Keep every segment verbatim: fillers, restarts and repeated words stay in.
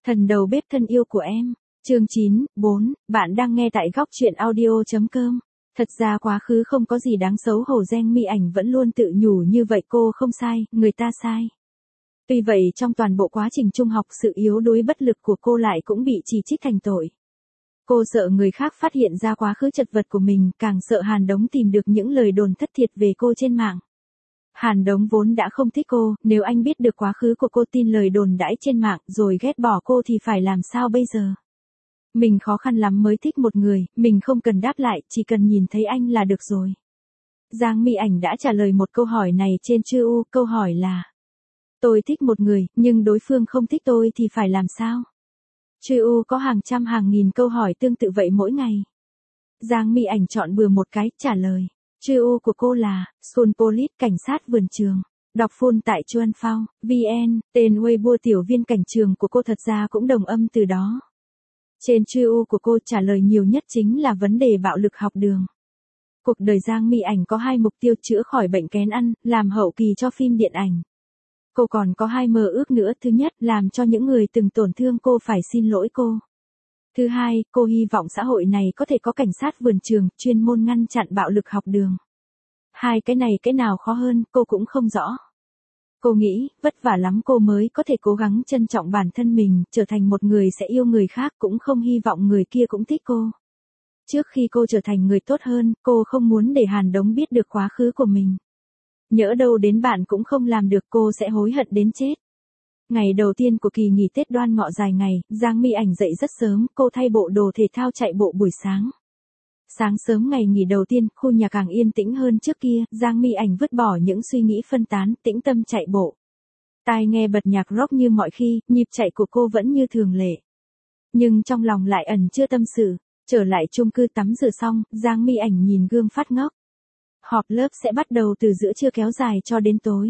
Thần đầu bếp thân yêu của em. Chương chín, bốn, bạn đang nghe tại góc truyện audio.com. Thật ra quá khứ không có gì đáng xấu hổ, Giang Mi Ảnh vẫn luôn tự nhủ như vậy, cô không sai, người ta sai. Tuy vậy trong toàn bộ quá trình trung học, sự yếu đuối bất lực của cô lại cũng bị chỉ trích thành tội. Cô sợ người khác phát hiện ra quá khứ chật vật của mình, càng sợ Hàn Đống tìm được những lời đồn thất thiệt về cô trên mạng. Hàn Đống vốn đã không thích cô, nếu anh biết được quá khứ của cô, tin lời đồn đãi trên mạng rồi ghét bỏ cô thì phải làm sao bây giờ? Mình khó khăn lắm mới thích một người, mình không cần đáp lại, chỉ cần nhìn thấy anh là được rồi. Giang Mi Ảnh đã trả lời một câu hỏi này trên Trư, câu hỏi là: tôi thích một người, nhưng đối phương không thích tôi thì phải làm sao? Trư có hàng trăm hàng nghìn câu hỏi tương tự vậy mỗi ngày. Giang Mi Ảnh chọn bừa một cái, trả lời. Trư của cô là Sun Police, cảnh sát vườn trường. Đọc full tại Chuan Phao, vê en, tên Weibo tiểu viên cảnh trường của cô thật ra cũng đồng âm từ đó. Trên Trư của cô trả lời nhiều nhất chính là vấn đề bạo lực học đường. Cuộc đời Giang Mi Ảnh có hai mục tiêu: chữa khỏi bệnh kén ăn, làm hậu kỳ cho phim điện ảnh. Cô còn có hai mơ ước nữa: thứ nhất, làm cho những người từng tổn thương cô phải xin lỗi cô. Thứ hai, cô hy vọng xã hội này có thể có cảnh sát vườn trường, chuyên môn ngăn chặn bạo lực học đường. Hai cái này cái nào khó hơn, cô cũng không rõ. Cô nghĩ, vất vả lắm cô mới có thể cố gắng trân trọng bản thân mình, trở thành một người sẽ yêu người khác, cũng không hy vọng người kia cũng thích cô. Trước khi cô trở thành người tốt hơn, cô không muốn để Hàn Đống biết được quá khứ của mình. Nhỡ đâu đến bạn cũng không làm được, cô sẽ hối hận đến chết. Ngày đầu tiên của kỳ nghỉ Tết Đoan Ngọ dài ngày, Giang Mi Ảnh dậy rất sớm, cô thay bộ đồ thể thao chạy bộ buổi sáng. Sáng sớm ngày nghỉ đầu tiên, khu nhà càng yên tĩnh hơn trước kia, Giang Mi Ảnh vứt bỏ những suy nghĩ phân tán, tĩnh tâm chạy bộ. Tai nghe bật nhạc rock như mọi khi, nhịp chạy của cô vẫn như thường lệ. Nhưng trong lòng lại ẩn chưa tâm sự. Trở lại chung cư tắm rửa xong, Giang Mi Ảnh nhìn gương phát ngốc. Họp lớp sẽ bắt đầu từ giữa trưa kéo dài cho đến tối.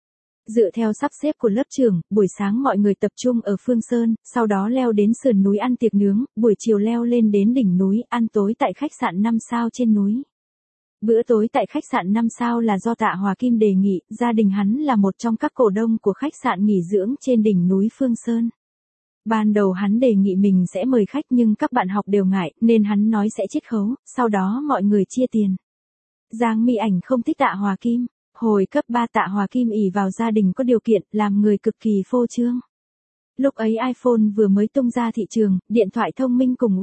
Dựa theo sắp xếp của lớp trưởng, buổi sáng mọi người tập trung ở Phương Sơn, sau đó leo đến sườn núi ăn tiệc nướng, buổi chiều leo lên đến đỉnh núi, ăn tối tại khách sạn năm sao trên núi. Bữa tối tại khách sạn năm sao là do Tạ Hòa Kim đề nghị, gia đình hắn là một trong các cổ đông của khách sạn nghỉ dưỡng trên đỉnh núi Phương Sơn. Ban đầu hắn đề nghị mình sẽ mời khách nhưng các bạn học đều ngại, nên hắn nói sẽ chiết khấu, sau đó mọi người chia tiền. Giang Mi Ảnh không thích Tạ Hòa Kim. Hồi cấp ba Tạ Hòa Kim ỷ vào gia đình có điều kiện, làm người cực kỳ phô trương. Lúc ấy iPhone vừa mới tung ra thị trường, điện thoại thông minh cùng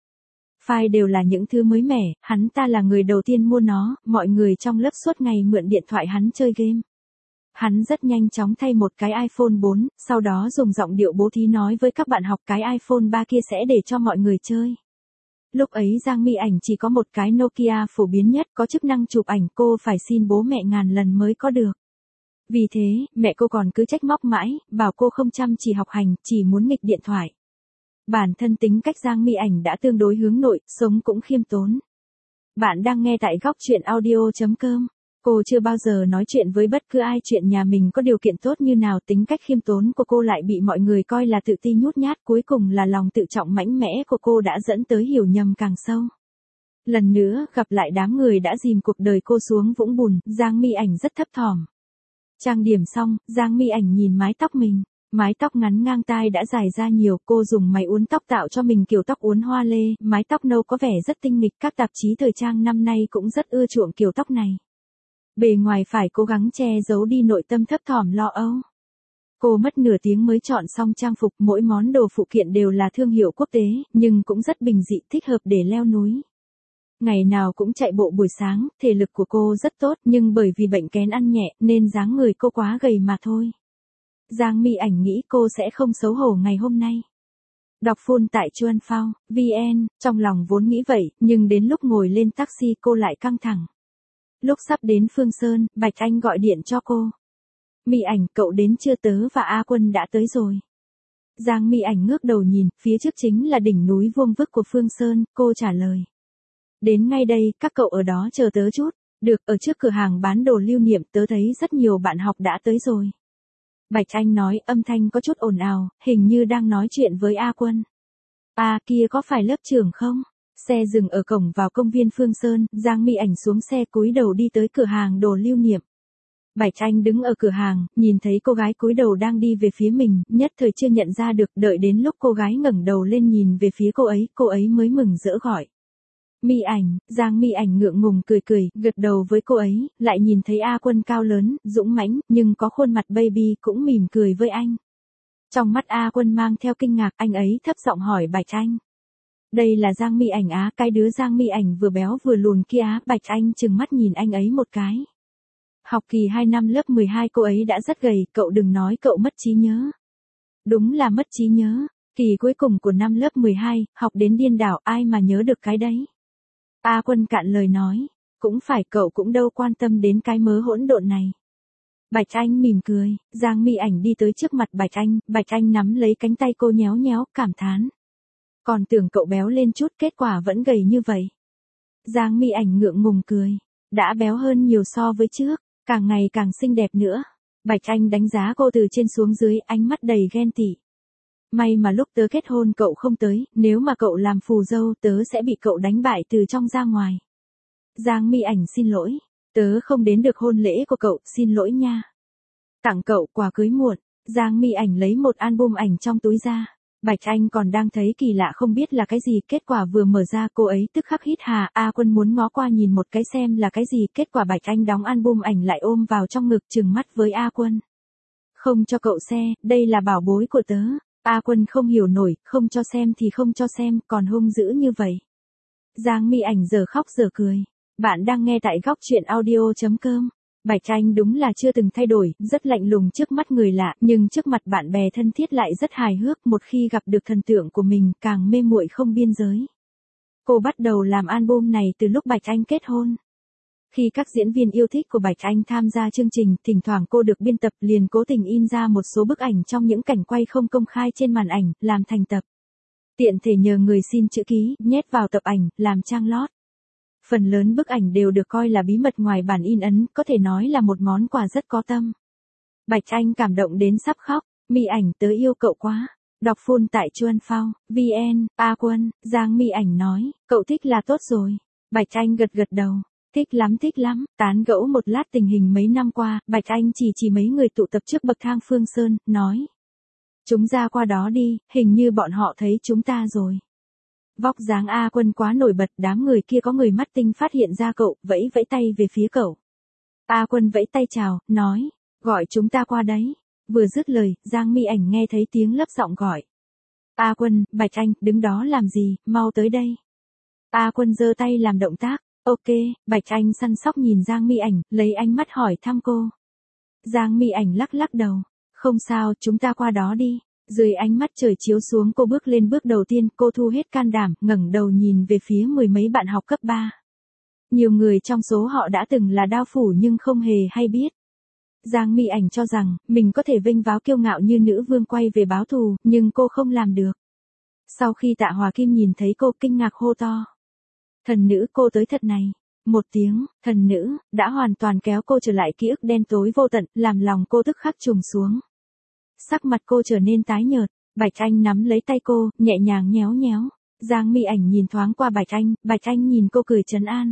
Wi-Fi đều là những thứ mới mẻ, hắn ta là người đầu tiên mua nó, mọi người trong lớp suốt ngày mượn điện thoại hắn chơi game. Hắn rất nhanh chóng thay một cái iPhone bốn, sau đó dùng giọng điệu bố thí nói với các bạn học cái iPhone ba kia sẽ để cho mọi người chơi. Lúc ấy Giang Mi Ảnh chỉ có một cái Nokia phổ biến nhất, có chức năng chụp ảnh, cô phải xin bố mẹ ngàn lần mới có được. Vì thế, mẹ cô còn cứ trách móc mãi, bảo cô không chăm chỉ học hành, chỉ muốn nghịch điện thoại. Bản thân tính cách Giang Mi Ảnh đã tương đối hướng nội, sống cũng khiêm tốn. Bạn đang nghe tại góc truyện audio.com. Cô chưa bao giờ nói chuyện với bất cứ ai chuyện nhà mình có điều kiện tốt như nào, tính cách khiêm tốn của cô lại bị mọi người coi là tự ti nhút nhát, cuối cùng là lòng tự trọng mạnh mẽ của cô đã dẫn tới hiểu nhầm càng sâu. Lần nữa, gặp lại đám người đã dìm cuộc đời cô xuống vũng bùn, Giang Mi Ảnh rất thấp thỏm. Trang điểm xong, Giang Mi Ảnh nhìn mái tóc mình. Mái tóc ngắn ngang tai đã dài ra nhiều, cô dùng máy uốn tóc tạo cho mình kiểu tóc uốn hoa lê, mái tóc nâu có vẻ rất tinh nghịch, các tạp chí thời trang năm nay cũng rất ưa chuộng kiểu tóc này. Bề ngoài phải cố gắng che giấu đi nội tâm thấp thỏm lo âu. Cô mất nửa tiếng mới chọn xong trang phục, mỗi món đồ phụ kiện đều là thương hiệu quốc tế, nhưng cũng rất bình dị, thích hợp để leo núi. Ngày nào cũng chạy bộ buổi sáng, thể lực của cô rất tốt, nhưng bởi vì bệnh kén ăn nhẹ, nên dáng người cô quá gầy mà thôi. Giang Mi Ảnh nghĩ cô sẽ không xấu hổ ngày hôm nay. Đọc full tại Chuan Phao, vê en, trong lòng vốn nghĩ vậy, nhưng đến lúc ngồi lên taxi cô lại căng thẳng. Lúc sắp đến Phương Sơn, Bạch Anh gọi điện cho cô. Mi Ảnh, cậu đến chưa? Tớ và A Quân đã tới rồi. Giang Mi Ảnh ngước đầu nhìn, phía trước chính là đỉnh núi vuông vức của Phương Sơn, cô trả lời. Đến ngay đây, các cậu ở đó chờ tớ chút. Được, ở trước cửa hàng bán đồ lưu niệm tớ thấy rất nhiều bạn học đã tới rồi. Bạch Anh nói, âm thanh có chút ồn ào, hình như đang nói chuyện với A Quân. À, kia có phải lớp trưởng không? Xe dừng ở cổng vào công viên Phương Sơn, Giang Mi Ảnh xuống xe cúi đầu đi tới cửa hàng đồ lưu niệm. Bạch Anh đứng ở cửa hàng, nhìn thấy cô gái cúi đầu đang đi về phía mình, nhất thời chưa nhận ra được, đợi đến lúc cô gái ngẩng đầu lên nhìn về phía cô ấy, cô ấy mới mừng rỡ gọi. My Ảnh. Giang My Ảnh ngượng ngùng cười cười, gật đầu với cô ấy, lại nhìn thấy A Quân cao lớn, dũng mãnh, nhưng có khuôn mặt baby cũng mỉm cười với anh. Trong mắt A Quân mang theo kinh ngạc, anh ấy thấp giọng hỏi Bạch Anh. Đây là Giang My Ảnh á, cái đứa Giang My Ảnh vừa béo vừa lùn kia á, Bạch Anh trừng mắt nhìn anh ấy một cái. Học kỳ hai năm lớp mười hai cô ấy đã rất gầy, cậu đừng nói cậu mất trí nhớ. Đúng là mất trí nhớ, kỳ cuối cùng của năm lớp mười hai, học đến điên đảo, ai mà nhớ được cái đấy. A Quân cạn lời nói, cũng phải, cậu cũng đâu quan tâm đến cái mớ hỗn độn này. Bạch Anh mỉm cười, Giang My Ảnh đi tới trước mặt Bạch Anh, Bạch Anh nắm lấy cánh tay cô nhéo nhéo, cảm thán. Còn tưởng cậu béo lên chút, kết quả vẫn gầy như vậy. Giang My Ảnh ngượng ngùng cười, đã béo hơn nhiều so với trước, càng ngày càng xinh đẹp nữa. Bạch Anh đánh giá cô từ trên xuống dưới, ánh mắt đầy ghen tị. May mà lúc tớ kết hôn cậu không tới, nếu mà cậu làm phù dâu tớ sẽ bị cậu đánh bại từ trong ra ngoài. Giang My Ảnh xin lỗi, tớ không đến được hôn lễ của cậu, xin lỗi nha. Tặng cậu quà cưới muộn. Giang My Ảnh lấy một album ảnh trong túi ra. Bạch Anh còn đang thấy kỳ lạ không biết là cái gì, kết quả vừa mở ra cô ấy tức khắc hít hà. A Quân muốn ngó qua nhìn một cái xem là cái gì, kết quả Bạch Anh đóng album ảnh lại ôm vào trong ngực, trừng mắt với A Quân. Không cho cậu xe, đây là bảo bối của tớ. A Quân không hiểu nổi, không cho xem thì không cho xem, còn hung dữ như vậy. Giang My Ảnh giờ khóc giờ cười. Bạn đang nghe tại góc truyện audio chấm com. Bạch Anh đúng là chưa từng thay đổi, rất lạnh lùng trước mắt người lạ, nhưng trước mặt bạn bè thân thiết lại rất hài hước, một khi gặp được thần tượng của mình càng mê muội không biên giới. Cô bắt đầu làm album này từ lúc Bạch Anh kết hôn. Khi các diễn viên yêu thích của Bạch Anh tham gia chương trình, thỉnh thoảng cô được biên tập liền cố tình in ra một số bức ảnh trong những cảnh quay không công khai trên màn ảnh, làm thành tập. Tiện thể nhờ người xin chữ ký, nhét vào tập ảnh, làm trang lót. Phần lớn bức ảnh đều được coi là bí mật ngoài bản in ấn, có thể nói là một món quà rất có tâm. Bạch Anh cảm động đến sắp khóc, My Ảnh tớ yêu cậu quá. Đọc full tại Chuan Phao, vn, A Quân, Giang My Ảnh nói, cậu thích là tốt rồi. Bạch Anh gật gật đầu, thích lắm thích lắm, tán gẫu một lát tình hình mấy năm qua, Bạch Anh chỉ chỉ mấy người tụ tập trước bậc thang Phương Sơn, nói. Chúng ra qua đó đi, hình như bọn họ thấy chúng ta rồi. Vóc dáng A Quân quá nổi bật, đám người kia có người mắt tinh phát hiện ra cậu, vẫy vẫy tay về phía cậu. A Quân vẫy tay chào, nói, gọi chúng ta qua đấy. Vừa dứt lời, Giang My Ảnh nghe thấy tiếng lấp giọng gọi. A Quân, Bạch Anh, đứng đó làm gì, mau tới đây. A Quân giơ tay làm động tác, ok, Bạch Anh săn sóc nhìn Giang My Ảnh, lấy ánh mắt hỏi thăm cô. Giang My Ảnh lắc lắc đầu, không sao, chúng ta qua đó đi. Dưới ánh mắt trời chiếu xuống cô bước lên bước đầu tiên, cô thu hết can đảm, ngẩng đầu nhìn về phía mười mấy bạn học cấp ba. Nhiều người trong số họ đã từng là đao phủ nhưng không hề hay biết. Giang My Ảnh cho rằng, mình có thể vênh váo kiêu ngạo như nữ vương quay về báo thù, nhưng cô không làm được. Sau khi Tạ Hòa Kim nhìn thấy cô kinh ngạc hô to. Thần nữ cô tới thật này. Một tiếng, thần nữ, đã hoàn toàn kéo cô trở lại ký ức đen tối vô tận, làm lòng cô tức khắc trùng xuống. Sắc mặt cô trở nên tái nhợt, Bạch Anh nắm lấy tay cô, nhẹ nhàng nhéo nhéo. Giang My Ảnh nhìn thoáng qua Bạch Anh, Bạch Anh nhìn cô cười trấn an.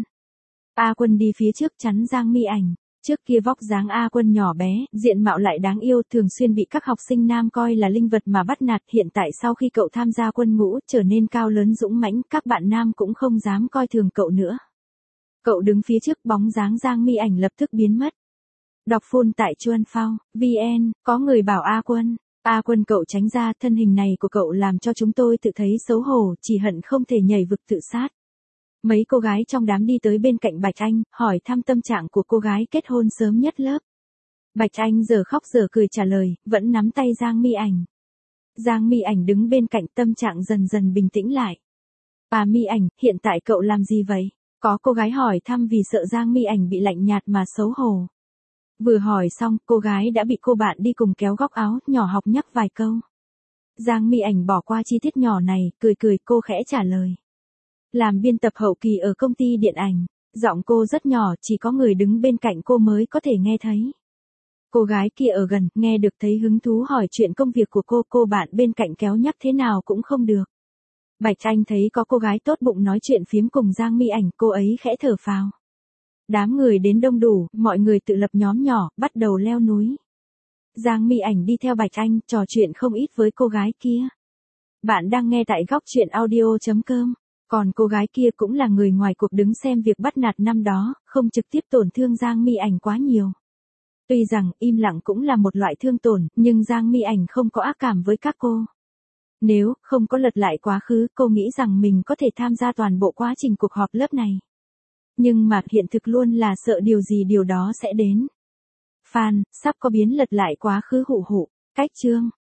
A Quân đi phía trước chắn Giang My Ảnh. Trước kia vóc dáng A Quân nhỏ bé, diện mạo lại đáng yêu, thường xuyên bị các học sinh nam coi là linh vật mà bắt nạt. Hiện tại sau khi cậu tham gia quân ngũ, trở nên cao lớn dũng mãnh, các bạn nam cũng không dám coi thường cậu nữa. Cậu đứng phía trước, bóng dáng Giang My Ảnh lập tức biến mất. Đọc full tại Chuan Phao, vn, có người bảo A Quân, A Quân cậu tránh ra, thân hình này của cậu làm cho chúng tôi tự thấy xấu hổ, chỉ hận không thể nhảy vực tự sát. Mấy cô gái trong đám đi tới bên cạnh Bạch Anh, hỏi thăm tâm trạng của cô gái kết hôn sớm nhất lớp. Bạch Anh giờ khóc giờ cười trả lời, vẫn nắm tay Giang My Ảnh. Giang My Ảnh đứng bên cạnh, tâm trạng dần dần bình tĩnh lại. À My Ảnh, hiện tại cậu làm gì vậy? Có cô gái hỏi thăm vì sợ Giang My Ảnh bị lạnh nhạt mà xấu hổ. Vừa hỏi xong, cô gái đã bị cô bạn đi cùng kéo góc áo, nhỏ học nhắc vài câu. Giang My Ảnh bỏ qua chi tiết nhỏ này, cười cười, cô khẽ trả lời. Làm biên tập hậu kỳ ở công ty điện ảnh, giọng cô rất nhỏ, chỉ có người đứng bên cạnh cô mới có thể nghe thấy. Cô gái kia ở gần, nghe được thấy hứng thú hỏi chuyện công việc của cô, cô bạn bên cạnh kéo nhắc thế nào cũng không được. Bạch Anh thấy có cô gái tốt bụng nói chuyện phiếm cùng Giang My Ảnh, cô ấy khẽ thở phào. Đám người đến đông đủ, mọi người tự lập nhóm nhỏ, bắt đầu leo núi. Giang Mi Ảnh đi theo Bạch Anh, trò chuyện không ít với cô gái kia. Bạn đang nghe tại góc chuyện audio chấm com. Còn cô gái kia cũng là người ngoài cuộc đứng xem việc bắt nạt năm đó, không trực tiếp tổn thương Giang Mi Ảnh quá nhiều. Tuy rằng im lặng cũng là một loại thương tổn, nhưng Giang Mi Ảnh không có ác cảm với các cô. Nếu không có lật lại quá khứ, cô nghĩ rằng mình có thể tham gia toàn bộ quá trình cuộc họp lớp này. Nhưng mà hiện thực luôn là sợ điều gì điều đó sẽ đến. Fan, sắp có biến lật lại quá khứ hụ hụ. Cách chương